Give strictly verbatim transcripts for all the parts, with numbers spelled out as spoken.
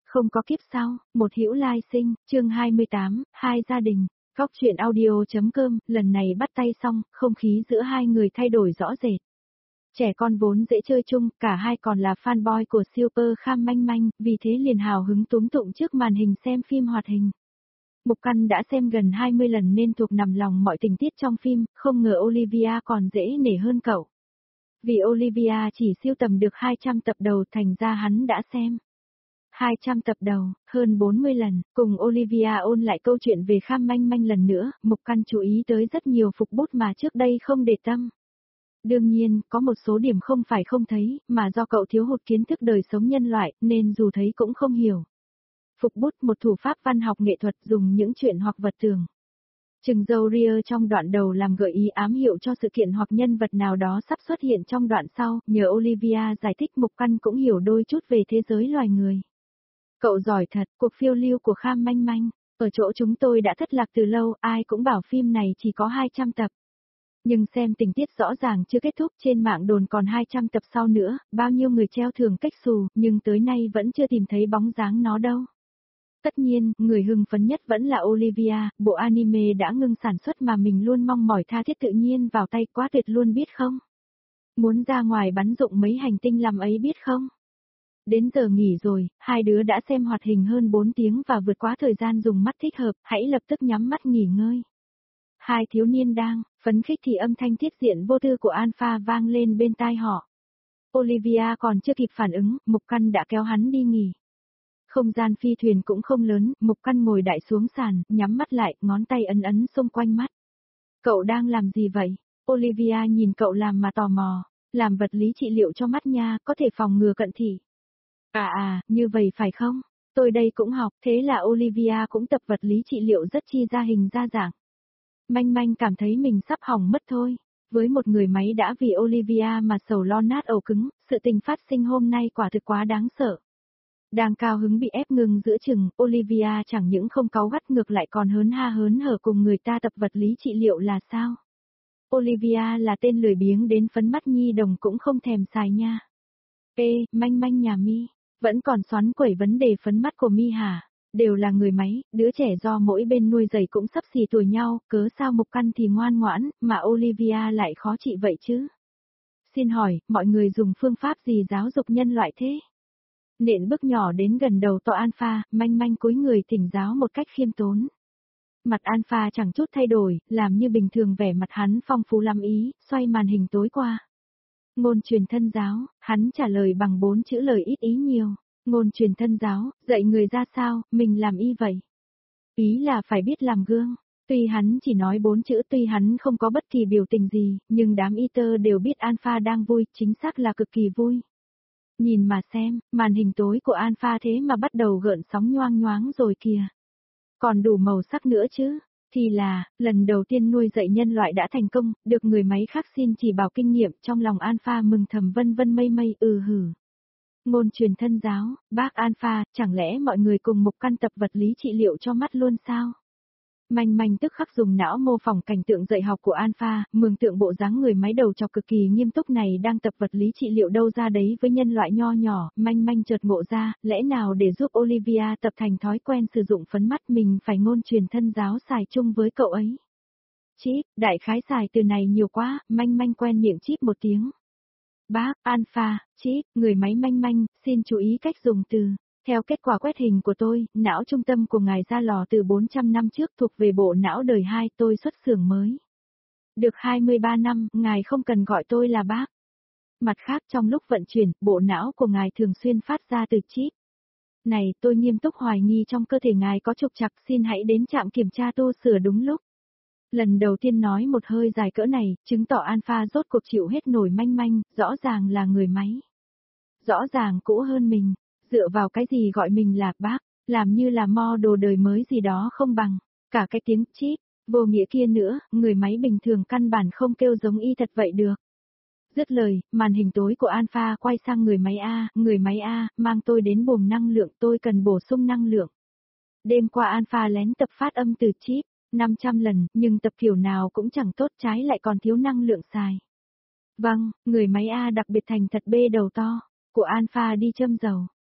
Không có kiếp sau, một hữu lai sinh, chương hai mươi tám, hai gia đình. Góc truyện audio.com, lần này bắt tay xong, không khí giữa hai người thay đổi rõ rệt. Trẻ con vốn dễ chơi chung, cả hai còn là fanboy của Super Kham Manh Manh, vì thế liền hào hứng túm tụng trước màn hình xem phim hoạt hình. Mục Căn đã xem gần hai mươi lần nên thuộc nằm lòng mọi tình tiết trong phim, không ngờ Olivia còn dễ nể hơn cậu. Vì Olivia chỉ sưu tầm được hai trăm tập đầu thành ra hắn đã xem hai trăm tập đầu, hơn bốn mươi lần, cùng Olivia ôn lại câu chuyện về Kham Manh Manh lần nữa, Mục Căn chú ý tới rất nhiều phục bút mà trước đây không để tâm. Đương nhiên, có một số điểm không phải không thấy, mà do cậu thiếu hụt kiến thức đời sống nhân loại, nên dù thấy cũng không hiểu. Phục bút một thủ pháp văn học nghệ thuật dùng những chuyện hoặc vật tưởng. Trừng dâu ria trong đoạn đầu làm gợi ý ám hiệu cho sự kiện hoặc nhân vật nào đó sắp xuất hiện trong đoạn sau, nhờ Olivia giải thích Mục Căn cũng hiểu đôi chút về thế giới loài người. Cậu giỏi thật, cuộc phiêu lưu của Kham Manh Manh, ở chỗ chúng tôi đã thất lạc từ lâu, ai cũng bảo phim này chỉ có hai trăm tập. Nhưng xem tình tiết rõ ràng chưa kết thúc, trên mạng đồn còn hai trăm tập sau nữa, bao nhiêu người treo thưởng cách xù, nhưng tới nay vẫn chưa tìm thấy bóng dáng nó đâu. Tất nhiên, người hưng phấn nhất vẫn là Olivia, bộ anime đã ngưng sản xuất mà mình luôn mong mỏi tha thiết tự nhiên vào tay, quá tuyệt luôn biết không? Muốn ra ngoài bắn rụng mấy hành tinh làm ấy biết không? Đến giờ nghỉ rồi, hai đứa đã xem hoạt hình hơn bốn tiếng và vượt quá thời gian dùng mắt thích hợp, hãy lập tức nhắm mắt nghỉ ngơi. Hai thiếu niên đang phấn khích thì âm thanh thiết diện vô tư của Alpha vang lên bên tai họ. Olivia còn chưa kịp phản ứng, Mục Căn đã kéo hắn đi nghỉ. Không gian phi thuyền cũng không lớn, Mục Căn ngồi đại xuống sàn, nhắm mắt lại, ngón tay ấn ấn xung quanh mắt. Cậu đang làm gì vậy? Olivia nhìn cậu làm mà tò mò. Làm vật lý trị liệu cho mắt nha, có thể phòng ngừa cận thị. À à, như vậy phải không? Tôi đây cũng học, thế là Olivia cũng tập vật lý trị liệu rất chi ra hình ra dạng. Manh Manh cảm thấy mình sắp hỏng mất thôi. Với một người máy đã vì Olivia mà sầu lo nát ổ cứng, sự tình phát sinh hôm nay quả thực quá đáng sợ. Đang cao hứng bị ép ngừng giữa chừng, Olivia chẳng những không cáu gắt ngược lại còn hớn ha hớn hở cùng người ta tập vật lý trị liệu là sao? Olivia là tên lười biếng đến phấn mắt nhi đồng cũng không thèm xài nha. Ê, Manh Manh nhà mi, vẫn còn xoắn quẩy vấn đề phấn mắt của mi hả? Đều là người máy, đứa trẻ do mỗi bên nuôi dạy cũng sắp xì tuổi nhau, cớ sao Mục Căn thì ngoan ngoãn, mà Olivia lại khó trị vậy chứ? Xin hỏi, mọi người dùng phương pháp gì giáo dục nhân loại thế? Nện bước nhỏ đến gần đầu to Alpha, Manh Manh cúi người thỉnh giáo một cách khiêm tốn. Mặt Alpha chẳng chút thay đổi, làm như bình thường, vẻ mặt hắn phong phú lắm ý, xoay màn hình tối qua. Ngôn truyền thân giáo, hắn trả lời bằng bốn chữ lời ít ý nhiều. Ngôn truyền thân giáo, dạy người ra sao, mình làm y vậy. Ý là phải biết làm gương. Tuy hắn chỉ nói bốn chữ, tuy hắn không có bất kỳ biểu tình gì, nhưng đám y tơ đều biết Alpha đang vui, chính xác là cực kỳ vui. Nhìn mà xem, màn hình tối của Alpha thế mà bắt đầu gợn sóng nhoang nhoáng rồi kìa. Còn đủ màu sắc nữa chứ. Thì là, lần đầu tiên nuôi dạy nhân loại đã thành công, được người máy khác xin chỉ bảo kinh nghiệm, trong lòng Alpha mừng thầm vân vân mây mây ừ hử. Ngôn truyền thân giáo, bác Alpha, chẳng lẽ mọi người cùng Mục Căn tập vật lý trị liệu cho mắt luôn sao? Manh Manh tức khắc dùng não mô phỏng cảnh tượng dạy học của Alpha, mường tượng bộ dáng người máy đầu trọc cực kỳ nghiêm túc này đang tập vật lý trị liệu đâu ra đấy với nhân loại nho nhỏ. Manh Manh chợt ngộ ra, lẽ nào để giúp Olivia tập thành thói quen sử dụng phấn mắt mình phải ngôn truyền thân giáo xài chung với cậu ấy. Chip, đại khái xài từ này nhiều quá, Manh Manh quen miệng chip một tiếng. Bác, Alpha, chip, người máy Manh Manh, xin chú ý cách dùng từ. Theo kết quả quét hình của tôi, não trung tâm của ngài ra lò từ bốn trăm năm trước thuộc về bộ não đời hai, tôi xuất xưởng mới. Được hai mươi ba năm, ngài không cần gọi tôi là bác. Mặt khác trong lúc vận chuyển, bộ não của ngài thường xuyên phát ra từ chip. Này, tôi nghiêm túc hoài nghi trong cơ thể ngài có trục trặc, xin hãy đến trạm kiểm tra tu sửa đúng lúc. Lần đầu tiên nói một hơi dài cỡ này, chứng tỏ Alpha rốt cuộc chịu hết nổi Manh Manh, rõ ràng là người máy. Rõ ràng cũ hơn mình. Dựa vào cái gì gọi mình là bác, làm như là mo đồ đời mới gì đó không bằng, cả cái tiếng chip, vô nghĩa kia nữa, người máy bình thường căn bản không kêu giống y thật vậy được. Dứt lời, màn hình tối của Alpha quay sang người máy A, người máy A, mang tôi đến buồng năng lượng, tôi cần bổ sung năng lượng. Đêm qua Alpha lén tập phát âm từ chip, năm trăm lần, nhưng tập kiểu nào cũng chẳng tốt, trái lại còn thiếu năng lượng xài. Vâng, người máy A đặc biệt thành thật bê đầu to, của Alpha đi châm dầu.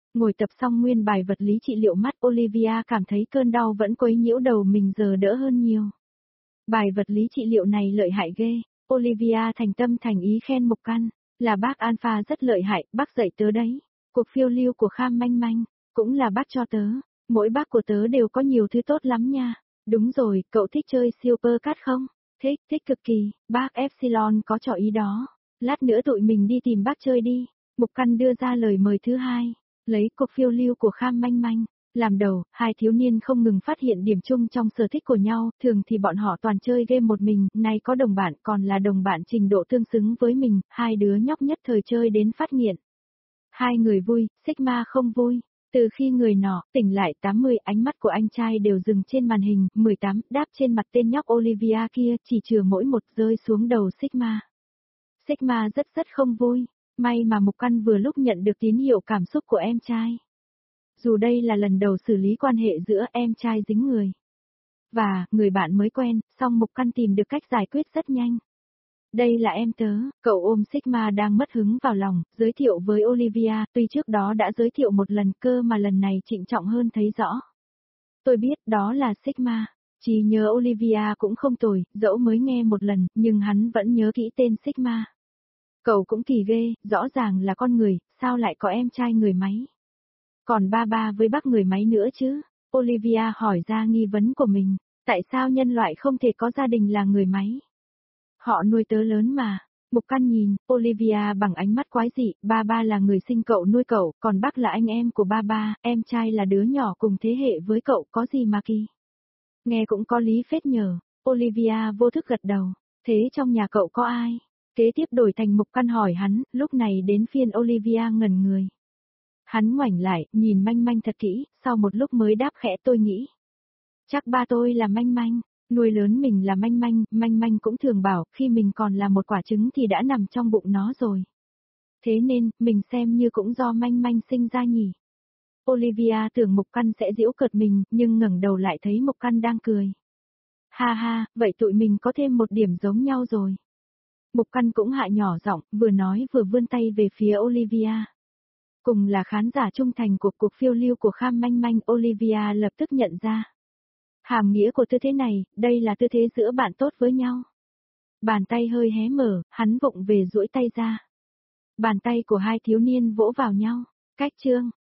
Ngồi tập xong nguyên bài vật lý trị liệu mắt, Olivia cảm thấy cơn đau vẫn quấy nhiễu đầu mình giờ đỡ hơn nhiều. Bài vật lý trị liệu này lợi hại ghê, Olivia thành tâm thành ý khen Mục Căn, là bác Alpha rất lợi hại, bác dạy tớ đấy. Cuộc phiêu lưu của Kham Manh Manh, cũng là bác cho tớ, mỗi bác của tớ đều có nhiều thứ tốt lắm nha. Đúng rồi, cậu thích chơi Super Cat không? Thích, thích cực kỳ, bác Epsilon có trò ý đó. Lát nữa tụi mình đi tìm bác chơi đi. Mục Căn đưa ra lời mời thứ hai, lấy cuộc phiêu lưu của Kham Manh Manh làm đầu, hai thiếu niên không ngừng phát hiện điểm chung trong sở thích của nhau, thường thì bọn họ toàn chơi game một mình, nay có đồng bạn còn là đồng bạn trình độ tương xứng với mình, hai đứa nhóc nhất thời chơi đến phát nghiện. Hai người vui, Sigma không vui. Từ khi người nọ tỉnh lại tám mươi, ánh mắt của anh trai đều dừng trên màn hình, mười tám, đáp trên mặt tên nhóc Olivia kia, chỉ trừ mỗi một rơi xuống đầu Sigma. Sigma rất rất không vui, may mà Mục Căn vừa lúc nhận được tín hiệu cảm xúc của em trai. Dù đây là lần đầu xử lý quan hệ giữa em trai dính người và người bạn mới quen, song Mục Căn tìm được cách giải quyết rất nhanh. Đây là em tớ, cậu ôm Sigma đang mất hứng vào lòng, giới thiệu với Olivia, tuy trước đó đã giới thiệu một lần cơ mà lần này trịnh trọng hơn thấy rõ. Tôi biết đó là Sigma, chỉ nhớ Olivia cũng không tồi, dẫu mới nghe một lần, nhưng hắn vẫn nhớ kỹ tên Sigma. Cậu cũng kỳ ghê, rõ ràng là con người, sao lại có em trai người máy? Còn ba ba với bác người máy nữa chứ? Olivia hỏi ra nghi vấn của mình, tại sao nhân loại không thể có gia đình là người máy? Họ nuôi tớ lớn mà. Mục Căn nhìn Olivia bằng ánh mắt quái dị, ba ba là người sinh cậu nuôi cậu, còn bác là anh em của ba ba, em trai là đứa nhỏ cùng thế hệ với cậu, có gì mà kỳ? Nghe cũng có lý phết nhờ. Olivia vô thức gật đầu, thế trong nhà cậu có ai? Kế tiếp đổi thành Mục Căn hỏi hắn, lúc này đến phiên Olivia ngẩn người. Hắn ngoảnh lại, nhìn Manh Manh thật kỹ, sau một lúc mới đáp khẽ tôi nghĩ. Chắc ba tôi là Manh Manh, nuôi lớn mình là Manh Manh, Manh Manh cũng thường bảo, khi mình còn là một quả trứng thì đã nằm trong bụng nó rồi. Thế nên, mình xem như cũng do Manh Manh sinh ra nhỉ. Olivia tưởng Mục Căn sẽ giễu cợt mình, nhưng ngẩng đầu lại thấy Mục Căn đang cười. Ha ha, vậy tụi mình có thêm một điểm giống nhau rồi. Mục Căn cũng hạ nhỏ giọng, vừa nói vừa vươn tay về phía Olivia. Cùng là khán giả trung thành của cuộc phiêu lưu của Kham Manh Manh, Olivia lập tức nhận ra. Hàm nghĩa của tư thế này, đây là tư thế giữa bạn tốt với nhau. Bàn tay hơi hé mở, hắn vụng về duỗi tay ra. Bàn tay của hai thiếu niên vỗ vào nhau. Cách chương.